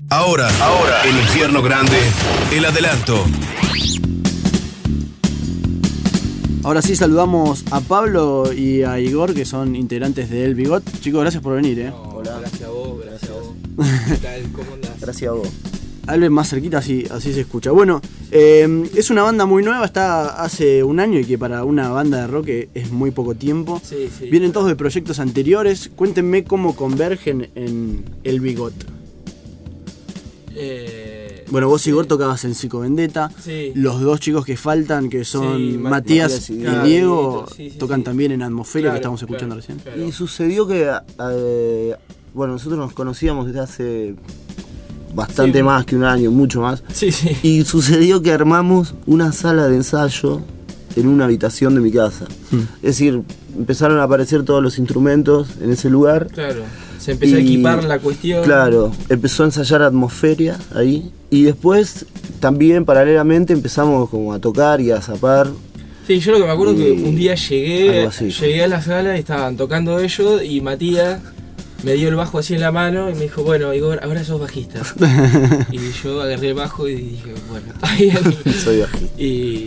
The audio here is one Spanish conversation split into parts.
Ahora, en Infierno Grande, el adelanto. Ahora sí saludamos a Pablo y a Igor, que son integrantes de El Bigot. Chicos, gracias por venir, No, hola. Gracias a vos. ¿Qué tal? ¿Cómo andás? Gracias a vos. Hablen más cerquita, así se escucha. Bueno, es una banda muy nueva, está hace un año y que para una banda de rock es muy poco tiempo. Sí. Vienen todos de proyectos anteriores. Cuéntenme cómo convergen en El Bigot. Bueno, vos, Igor, tocabas en Psycho Vendetta. Sí. Los dos chicos que faltan, que son Sí, Matías y Diego, sí, tocan también en Atmosferia, Claro, que estamos escuchando claro, recién. claro. Y sucedió que, bueno, nosotros nos conocíamos desde hace bastante más que un año, mucho más. Sí. Y sucedió que armamos una sala de ensayo en una habitación de mi casa. Es decir, empezaron a aparecer todos los instrumentos en ese lugar. Claro. Se empezó a equipar la cuestión. Claro, empezó a ensayar Atmosferia ahí. Y después, también paralelamente, empezamos como a tocar y a zapar. Sí, yo lo que me acuerdo es que un día llegué a la sala y estaban tocando ellos y Matías me dio el bajo así en la mano y me dijo, bueno, Igor, ahora sos bajista. Y yo agarré el bajo y dije, bueno, está bien. Soy bajista.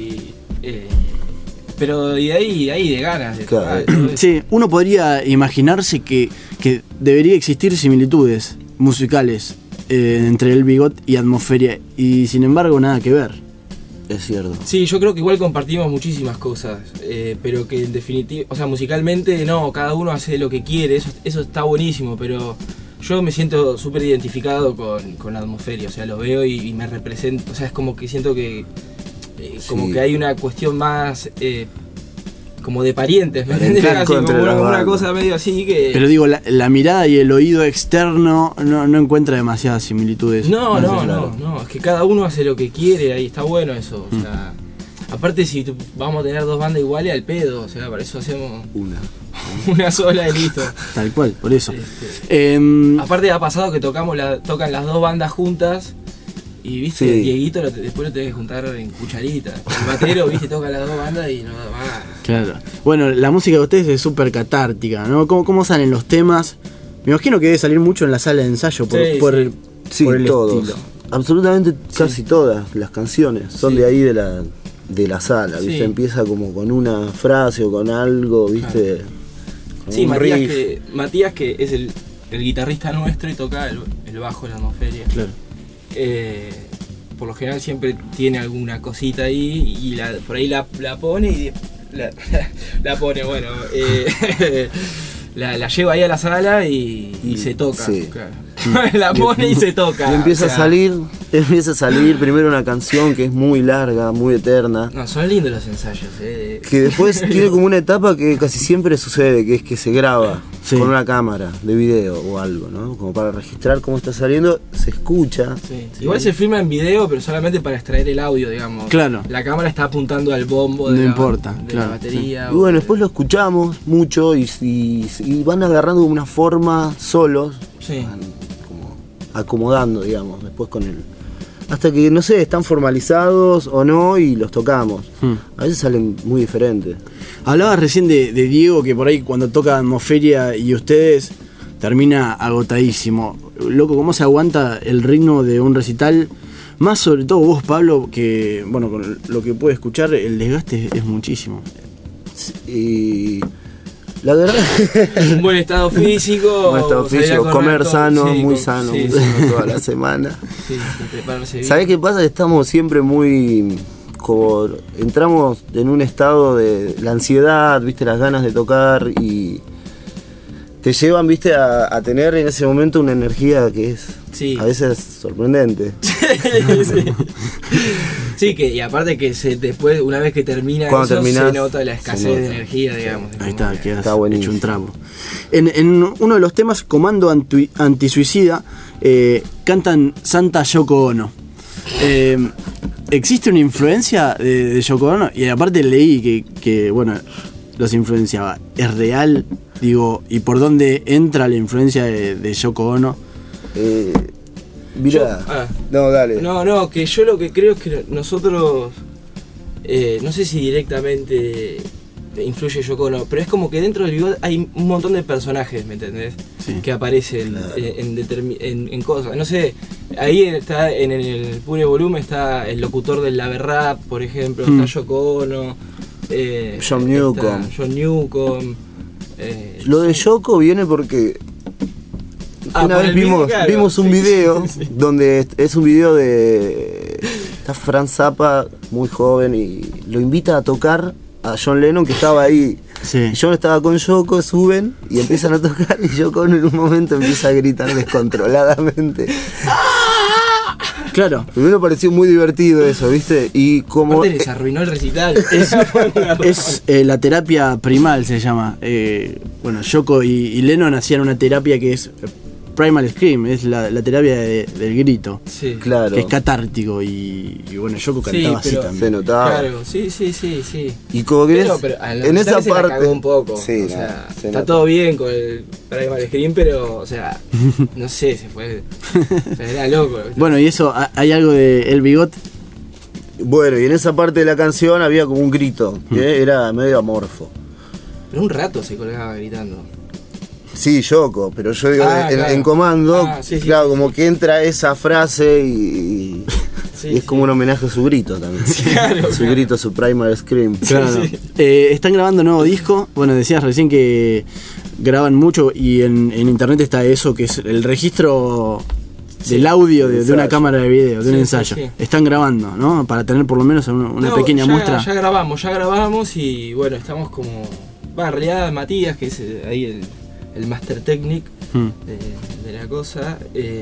Pero de ahí de ganas de tocar. Sí, uno podría imaginarse que debería existir similitudes musicales entre El Bigot y Atmosferia, y sin embargo nada que ver. Es cierto. Sí, yo creo que igual compartimos muchísimas cosas, pero que en definitiva, o sea, musicalmente no, cada uno hace lo que quiere, eso está buenísimo, pero yo me siento súper identificado con la Atmosferia, o sea, lo veo y me represento, o sea, es como que siento que como que hay una cuestión más como de parientes, ¿me entiendes? Así, como una cosa medio así que... Pero digo, la mirada y el oído externo no encuentra demasiadas similitudes. No, es que cada uno hace lo que quiere, ahí está bueno eso, o sea... Aparte, si vamos a tener dos bandas iguales, al pedo, o sea, para eso hacemos una sola y listo. Tal cual, por eso. Aparte ha pasado que tocan las dos bandas juntas. Y viste, Dieguito después lo tenés que juntar en cucharita. El batero, viste, toca las dos bandas y no da más. Claro. Bueno, la música de ustedes es súper catártica, ¿no? ¿Cómo salen los temas? Me imagino que debe salir mucho en la sala de ensayo por el todos. estilo. Absolutamente casi todas las canciones son de ahí de la sala, ¿viste? Sí. Empieza como con una frase o con algo, ¿viste? Claro. Con Sí, un Matías que es el guitarrista nuestro y toca el bajo en la Atmosferia. Claro. Por lo general siempre tiene alguna cosita ahí y por ahí la pone y la pone, bueno, la lleva ahí a la sala y se toca. Sí. Claro. La pone y se toca. Y empieza a salir primero una canción que es muy larga, muy eterna. No, son lindos los ensayos. Que después tiene como una etapa que casi siempre sucede, que es que se graba con una cámara de video o algo, ¿no? Como para registrar cómo está saliendo, se escucha. Sí. Igual se filma en video, pero solamente para extraer el audio, digamos. Claro. La cámara está apuntando al bombo de la batería. Y bueno, después lo escuchamos mucho y van agarrando una forma solos. Sí. Como acomodando, digamos, después con el... Hasta que, no sé, están formalizados o no y los tocamos. A veces salen muy diferentes. Hablabas recién de Diego, que por ahí cuando toca Atmosferia y ustedes termina agotadísimo. Loco, ¿cómo se aguanta el ritmo de un recital? Más sobre todo vos, Pablo, que, bueno, con lo que pude escuchar, el desgaste es muchísimo. Y... la verdad... Un buen estado físico. Comer sano, muy sano toda la semana. Sí, prepararse bien. ¿Sabés qué pasa? Estamos siempre muy... como entramos en un estado de la ansiedad, ¿viste? Las ganas de tocar y te llevan, ¿viste? A tener en ese momento una energía que es a veces sorprendente. Sí, y aparte que después, una vez que termina eso, se nota la escasez de energía, digamos. Ahí está, quedas está hecho un trapo. En uno de los temas, Comando Antisuicida, cantan Santa Yoko Ono. ¿Existe una influencia de Yoko Ono? Y aparte leí que bueno, los influenciaba. ¿Es real? Digo, ¿y por dónde entra la influencia de Yoko Ono? Mirá, no, dale. No, que yo lo que creo es que nosotros, no sé si directamente influye Yoko Ono, pero es como que dentro del Bigot hay un montón de personajes, ¿me entendés? Sí. Que aparecen en cosas, no sé, Ahí está, en el Pure Volumen está el locutor del Lave Rap, por ejemplo, está Yoko Ono, John Newcomb. John Newcomb. Lo de Yoko viene porque una por vez el video, claro. vimos un Sí, video sí. donde es un video de... Está Frank Zappa, muy joven, y lo invita a tocar a John Lennon, que estaba ahí. Sí. John estaba con Yoko, suben y empiezan a tocar, y Yoko en un momento empieza a gritar descontroladamente. Claro. Primero pareció muy divertido eso, ¿viste? Y como... Aparte les arruinó el recital. Es la terapia primal, se llama. Bueno, Yoko y Lennon hacían una terapia que es Primal Scream, es la terapia del grito. Sí. Claro. Que es catártico y bueno, Yoko cantaba Sí, así pero- también. Se notaba. Claro, sí. Y como que en esa se la parte... cagó un poco. Sí, o no, sea, se está nota. todo bien con el Primal Scream, pero, o sea, no sé, se fue. O sea, era loco. Bueno, y eso, ¿hay algo de El Bigot? Bueno, y en esa parte de la canción había como un grito, que era medio amorfo. Pero un rato se colgaba gritando. Sí, Yoko, pero yo digo, Claro. en comando, Sí, claro, sí, como sí. que entra esa frase y Sí, es como un homenaje a su grito también. Claro, Su grito, su Primal Scream. Claro. sí. Están grabando nuevo disco. Bueno, decías recién que graban mucho y en internet está eso, que es el registro del audio de una ensayo. cámara de video, de un Sí, ensayo. sí, sí. Están grabando, ¿no? Para tener por lo menos una No, pequeña ya, muestra. Ya grabamos y bueno, estamos como. Va, en realidad Matías, que es ahí el Master Technic de la cosa.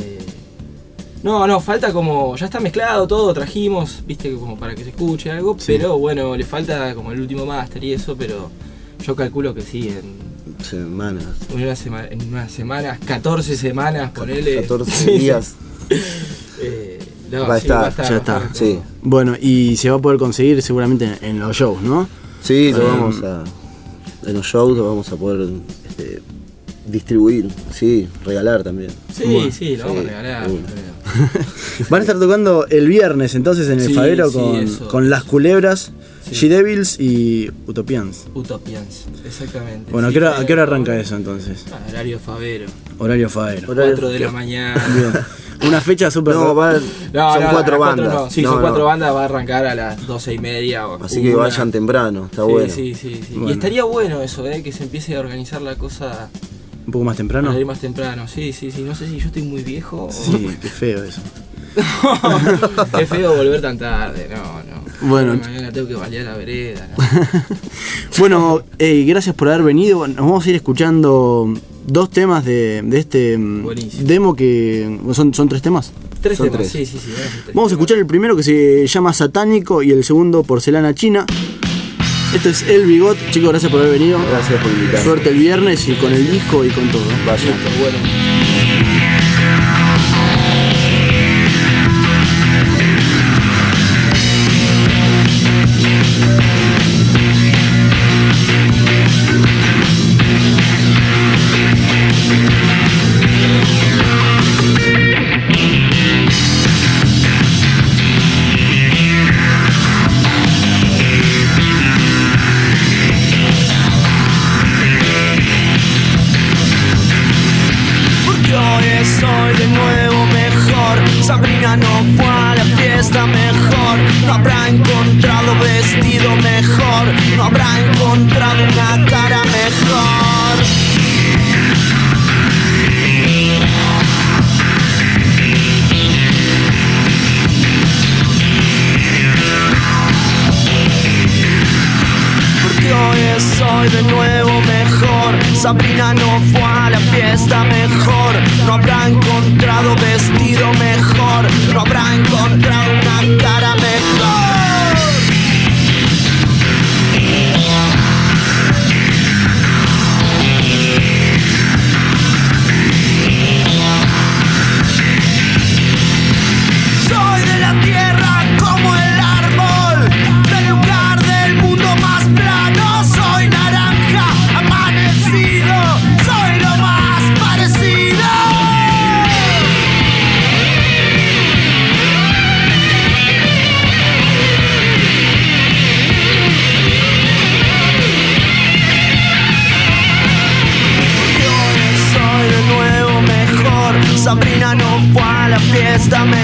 No, falta como. Ya está mezclado todo, trajimos, viste, como para que se escuche algo, Sí. pero bueno, le falta como el último master y eso, pero yo calculo que sí, Semanas. en unas semanas, 14 semanas, ponele. 14 Sí, días. no, Va a sí, estar, ya está. Sí. Bueno, y se va a poder conseguir seguramente en los shows, ¿no? Sí, lo vamos a. En los shows lo vamos a poder distribuir, sí, regalar también. Sí, Bueno, sí, lo vamos a sí, regalar. seguro. Van a estar tocando el viernes entonces en el Sí, Favero sí, eso. con Las Culebras, Sí. She-Devils y Utopians. Utopians, exactamente. Bueno, Sí, ¿a qué hora arranca Favero. eso entonces? Horario Favero, Horario Favero. 4 de la mañana. Bien. Una fecha súper... No, son a 4 las bandas. no. Sí, No, son 4 no. bandas, va a arrancar a las 12:30 o Así que 1. vayan temprano, está Sí, bueno. sí. Bueno. Y estaría bueno eso, que se empiece a organizar la cosa Un poco más temprano. para ir más temprano. Sí. No sé si yo estoy muy viejo o... Sí, qué feo eso. Qué feo volver tan tarde, no. Bueno. Mañana tengo que balear la vereda, ¿no? Bueno, gracias por haber venido. Nos vamos a ir escuchando 2 temas de este Buenísimo. demo que... ¿Son 3 temas? 3 Son temas, 3. sí. Vamos a escuchar el primero que se llama Satánico y el segundo Porcelana China. Esto es El Bigot. Chicos, gracias por haber venido. Gracias por invitarme. Suerte el viernes y con el disco y con todo. Vayan. Bueno. Porque hoy estoy de nuevo mejor. Sabrina no fue a la fiesta mejor. No habrá encontrado vestido mejor. No habrá encontrado una cara mejor. Porque hoy estoy de nuevo mejor. Sabrina no fue a la fiesta mejor. No habrá encontrado vestido mejor. No habrá encontrado una cara mejor. Soy de la tierra como el árbol, del lugar del mundo más plano. Soy naranja amanecido, soy lo más parecido.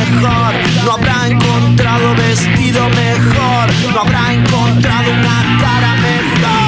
mejor, no habrá encontrado vestido mejor, no habrá encontrado una cara mejor.